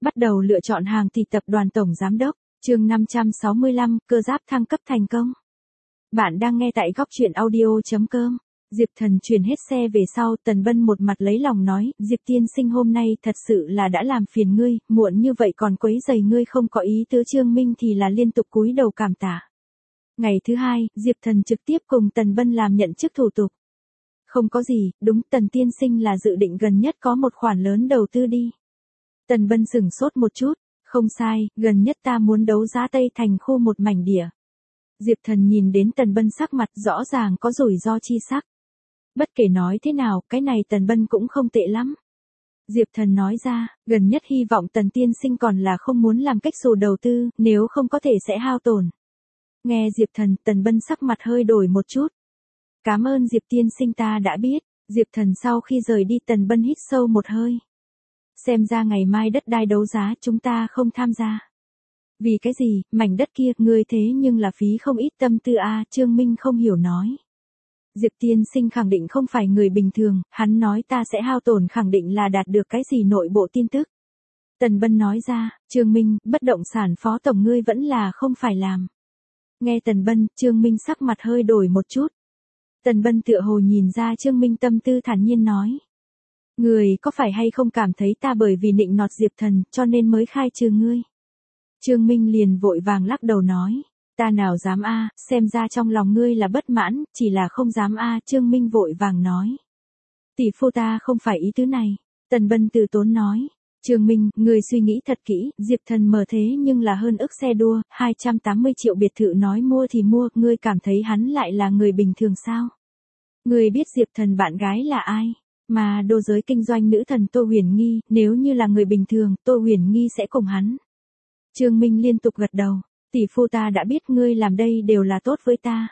Bắt đầu lựa chọn hàng thì tập đoàn tổng giám đốc, chương 565, cơ giáp thăng cấp thành công. Bạn đang nghe tại góc truyện audio.com. Diệp Thần chuyển hết xe về sau, Tần Bân một mặt lấy lòng nói, Diệp tiên sinh hôm nay thật sự là đã làm phiền ngươi, muộn như vậy còn quấy rầy ngươi không có ý tứ. Trương Minh thì là liên tục cúi đầu cảm tạ. Ngày thứ hai, Diệp Thần trực tiếp cùng Tần Bân làm nhận chức thủ tục. Không có gì, đúng, Tần tiên sinh là dự định gần nhất có một khoản lớn đầu tư đi. Tần Bân sửng sốt một chút, không sai, gần nhất ta muốn đấu giá Tây Thành khu một mảnh địa. Diệp Thần nhìn đến Tần Bân sắc mặt rõ ràng có rủi ro chi sắc. Bất kể nói thế nào, cái này Tần Bân cũng không tệ lắm. Diệp Thần nói ra, gần nhất hy vọng Tần tiên sinh còn là không muốn làm cách xù đầu tư, nếu không có thể sẽ hao tổn. Nghe Diệp Thần, Tần Bân sắc mặt hơi đổi một chút. Cảm ơn Diệp tiên sinh, ta đã biết. Diệp Thần sau khi rời đi, Tần Bân hít sâu một hơi. Xem ra ngày mai đất đai đấu giá chúng ta không tham gia. Vì cái gì, mảnh đất kia, ngươi thế nhưng là phí không ít tâm tư a. Trương Minh không hiểu nói. Diệp tiên sinh khẳng định không phải người bình thường, hắn nói ta sẽ hao tổn khẳng định là đạt được cái gì nội bộ tin tức. Tần Bân nói ra, Trương Minh, bất động sản phó tổng ngươi vẫn là không phải làm. Nghe Tần Bân, Trương Minh sắc mặt hơi đổi một chút. Tần Bân tựa hồ nhìn ra Trương Minh tâm tư, thản nhiên nói. Người có phải hay không cảm thấy ta bởi vì nịnh nọt Diệp Thần cho nên mới khai trừ ngươi? Trương Minh liền vội vàng lắc đầu nói. Ta nào dám a, xem ra trong lòng ngươi là bất mãn, chỉ là không dám a. Trương Minh vội vàng nói. Tỷ phu ta không phải ý tứ này. Tần Bân từ tốn nói. Trương Minh, ngươi suy nghĩ thật kỹ, Diệp Thần mở thế nhưng là hơn ức xe đua, 280 triệu biệt thự nói mua thì mua, ngươi cảm thấy hắn lại là người bình thường sao? Ngươi biết Diệp Thần bạn gái là ai? Mà đô giới kinh doanh nữ thần Tô Huyền Nghi, nếu như là người bình thường, Tô Huyền Nghi sẽ cùng hắn. Trương Minh liên tục gật đầu, tỷ phu ta đã biết ngươi làm đây đều là tốt với ta.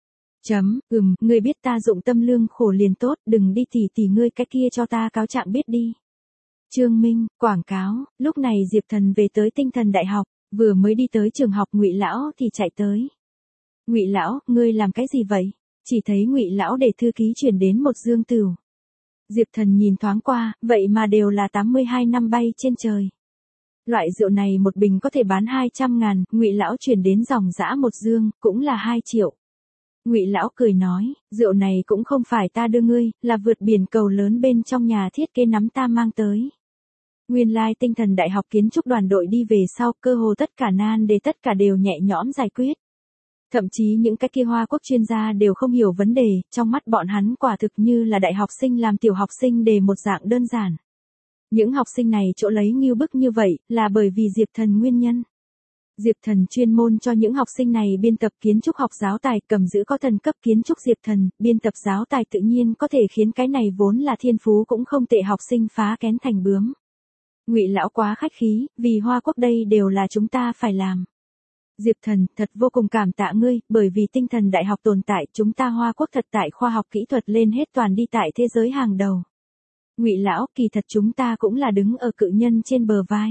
Ngươi biết ta dụng tâm lương khổ liền tốt, đừng đi tỉ ngươi cái kia cho ta cáo trạng biết đi. Trương Minh, quảng cáo, lúc này Diệp Thần về tới Tinh Thần Đại học, vừa mới đi tới trường học Ngụy lão thì chạy tới. Ngụy lão, ngươi làm cái gì vậy? Chỉ thấy Ngụy lão để thư ký chuyển đến một dương tửu. Diệp Thần nhìn thoáng qua, vậy mà đều là 82 năm bay trên trời. Loại rượu này một bình có thể bán 200.000, Ngụy lão chuyển đến dòng dã một dương, cũng là 2 triệu. Ngụy lão cười nói, rượu này cũng không phải ta đưa ngươi, là vượt biển cầu lớn bên trong nhà thiết kế nắm ta mang tới. Nguyên lai Tinh Thần Đại học kiến trúc đoàn đội đi về sau, cơ hồ tất cả nan đề tất cả đều nhẹ nhõm giải quyết. Thậm chí những cái kia Hoa Quốc chuyên gia đều không hiểu vấn đề, trong mắt bọn hắn quả thực như là đại học sinh làm tiểu học sinh đề một dạng đơn giản. Những học sinh này chỗ lấy ngưu bức như vậy, là bởi vì Diệp Thần nguyên nhân. Diệp Thần chuyên môn cho những học sinh này biên tập kiến trúc học giáo tài, cầm giữ có thần cấp kiến trúc Diệp Thần, biên tập giáo tài tự nhiên có thể khiến cái này vốn là thiên phú cũng không tệ học sinh phá kén thành bướm. Ngụy lão quá khách khí, vì Hoa Quốc đây đều là chúng ta phải làm. Diệp Thần, thật vô cùng cảm tạ ngươi, bởi vì Tinh Thần Đại học tồn tại, chúng ta Hoa Quốc thật tại khoa học kỹ thuật lên hết toàn đi tại thế giới hàng đầu. Ngụy lão, kỳ thật chúng ta cũng là đứng ở cự nhân trên bờ vai.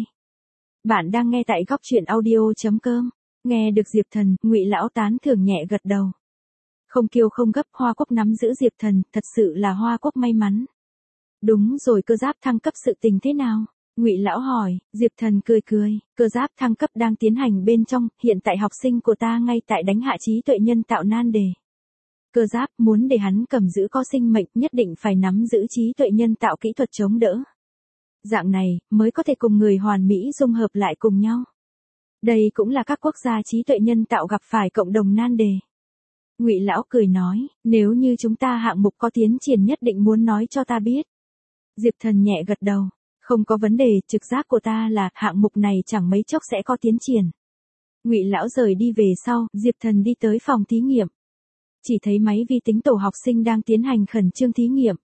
Bạn đang nghe tại góc truyện audio.com. Nghe được Diệp Thần, Ngụy lão tán thưởng nhẹ gật đầu. Không kiêu không gấp, Hoa Quốc nắm giữ Diệp Thần, thật sự là Hoa Quốc may mắn. Đúng rồi, cơ giáp thăng cấp sự tình thế nào? Ngụy lão hỏi. Diệp Thần cười cười, cơ giáp thăng cấp đang tiến hành bên trong, hiện tại học sinh của ta ngay tại đánh hạ trí tuệ nhân tạo nan đề. Cơ giáp muốn để hắn cầm giữ có sinh mệnh nhất định phải nắm giữ trí tuệ nhân tạo kỹ thuật chống đỡ. Dạng này, mới có thể cùng người hoàn mỹ dung hợp lại cùng nhau. Đây cũng là các quốc gia trí tuệ nhân tạo gặp phải cộng đồng nan đề. Ngụy lão cười nói, nếu như chúng ta hạng mục có tiến triển nhất định muốn nói cho ta biết. Diệp Thần nhẹ gật đầu. Không có vấn đề, trực giác của ta là hạng mục này chẳng mấy chốc sẽ có tiến triển. Ngụy lão rời đi về sau, Diệp Thần đi tới phòng thí nghiệm. Chỉ thấy máy vi tính tổ học sinh đang tiến hành khẩn trương thí nghiệm.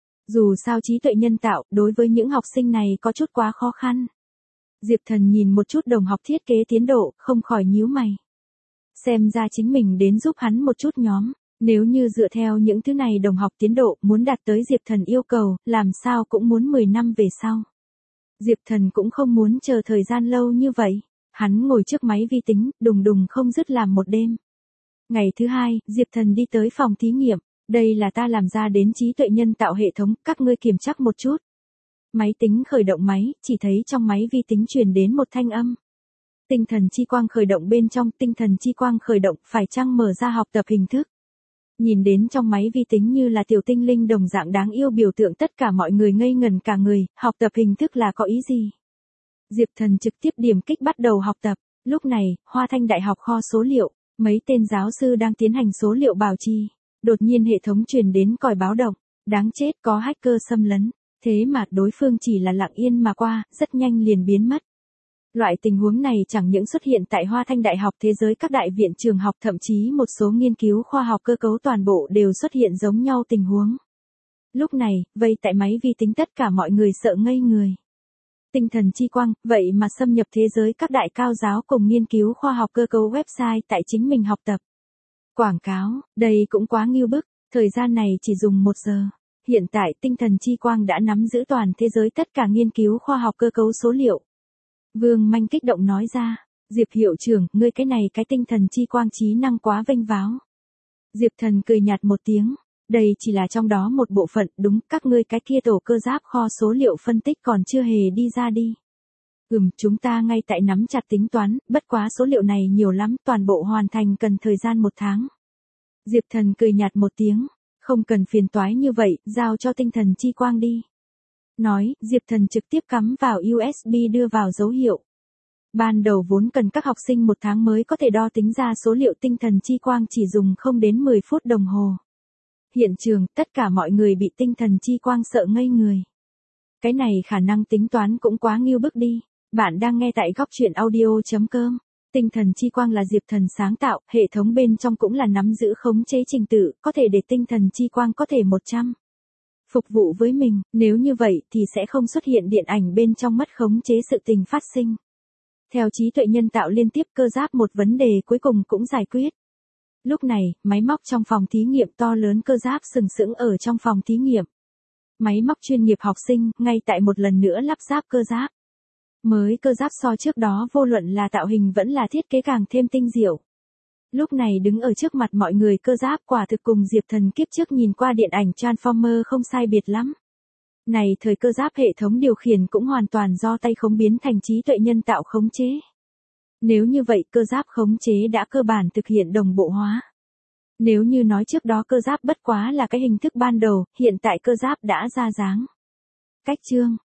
Dù sao trí tuệ nhân tạo, đối với những học sinh này có chút quá khó khăn. Diệp Thần nhìn một chút đồng học thiết kế tiến độ, không khỏi nhíu mày. Xem ra chính mình đến giúp hắn một chút nhóm. Nếu như dựa theo những thứ này đồng học tiến độ muốn đạt tới Diệp Thần yêu cầu, làm sao cũng muốn 10 năm về sau. Diệp Thần cũng không muốn chờ thời gian lâu như vậy. Hắn ngồi trước máy vi tính, đùng đùng không dứt làm một đêm. Ngày thứ hai, Diệp Thần đi tới phòng thí nghiệm. Đây là ta làm ra đến trí tuệ nhân tạo hệ thống, các ngươi kiểm tra một chút. Máy tính khởi động máy, chỉ thấy trong máy vi tính truyền đến một thanh âm. Tinh thần chi quang khởi động bên trong, tinh thần chi quang khởi động, phải chăng mở ra học tập hình thức. Nhìn đến trong máy vi tính như là tiểu tinh linh đồng dạng đáng yêu biểu tượng, tất cả mọi người ngây ngẩn cả người, học tập hình thức là có ý gì? Diệp Thần trực tiếp điểm kích bắt đầu học tập. Lúc này, Hoa Thanh Đại học kho số liệu, mấy tên giáo sư đang tiến hành số liệu bảo trì. Đột nhiên hệ thống truyền đến còi báo động, đáng chết, có hacker xâm lấn. Thế mà đối phương chỉ là lặng yên mà qua, rất nhanh liền biến mất. Loại tình huống này chẳng những xuất hiện tại Hoa Thanh Đại học, thế giới các đại viện trường học, thậm chí một số nghiên cứu khoa học cơ cấu toàn bộ đều xuất hiện giống nhau tình huống. Lúc này, vây tại máy vi tính tất cả mọi người sợ ngây người. Tinh thần chi quang, vậy mà xâm nhập thế giới các đại cao giáo cùng nghiên cứu khoa học cơ cấu website tại chính mình học tập. Quảng cáo, đây cũng quá ngưu bức, thời gian này chỉ dùng 1 giờ. Hiện tại tinh thần chi quang đã nắm giữ toàn thế giới tất cả nghiên cứu khoa học cơ cấu số liệu. Vương Manh kích động nói ra, Diệp hiệu trưởng, ngươi cái này cái tinh thần chi quang trí năng quá vênh váo. Diệp Thần cười nhạt một tiếng, đây chỉ là trong đó một bộ phận, đúng, các ngươi cái kia tổ cơ giáp kho số liệu phân tích còn chưa hề đi ra đi. Chúng ta ngay tại nắm chặt tính toán, bất quá số liệu này nhiều lắm, toàn bộ hoàn thành cần thời gian 1 tháng. Diệp Thần cười nhạt một tiếng, không cần phiền toái như vậy, giao cho tinh thần chi quang đi. Nói, Diệp Thần trực tiếp cắm vào USB đưa vào dấu hiệu. Ban đầu vốn cần các học sinh 1 tháng mới có thể đo tính ra số liệu, tinh thần chi quang chỉ dùng không đến 10 phút đồng hồ. Hiện trường, tất cả mọi người bị tinh thần chi quang sợ ngây người. Cái này khả năng tính toán cũng quá ngưu bức đi. Bạn đang nghe tại góc truyện audio.com. Tinh thần chi quang là Diệp Thần sáng tạo, hệ thống bên trong cũng là nắm giữ khống chế trình tự, có thể để tinh thần chi quang có thể 100. Phục vụ với mình, nếu như vậy thì sẽ không xuất hiện điện ảnh bên trong mất khống chế sự tình phát sinh. Theo trí tuệ nhân tạo liên tiếp, cơ giáp một vấn đề cuối cùng cũng giải quyết. Lúc này, máy móc trong phòng thí nghiệm to lớn, cơ giáp sừng sững ở trong phòng thí nghiệm. Máy móc chuyên nghiệp học sinh, ngay tại một lần nữa lắp ráp cơ giáp. Mới cơ giáp so trước đó vô luận là tạo hình vẫn là thiết kế càng thêm tinh diệu. Lúc này đứng ở trước mặt mọi người, cơ giáp quả thực cùng Diệp Thần kiếp trước nhìn qua điện ảnh Transformer không sai biệt lắm. Này thời cơ giáp hệ thống điều khiển cũng hoàn toàn do tay khống biến thành trí tuệ nhân tạo khống chế. Nếu như vậy, cơ giáp khống chế đã cơ bản thực hiện đồng bộ hóa. Nếu như nói trước đó cơ giáp bất quá là cái hình thức ban đầu, hiện tại cơ giáp đã ra dáng. Cách chương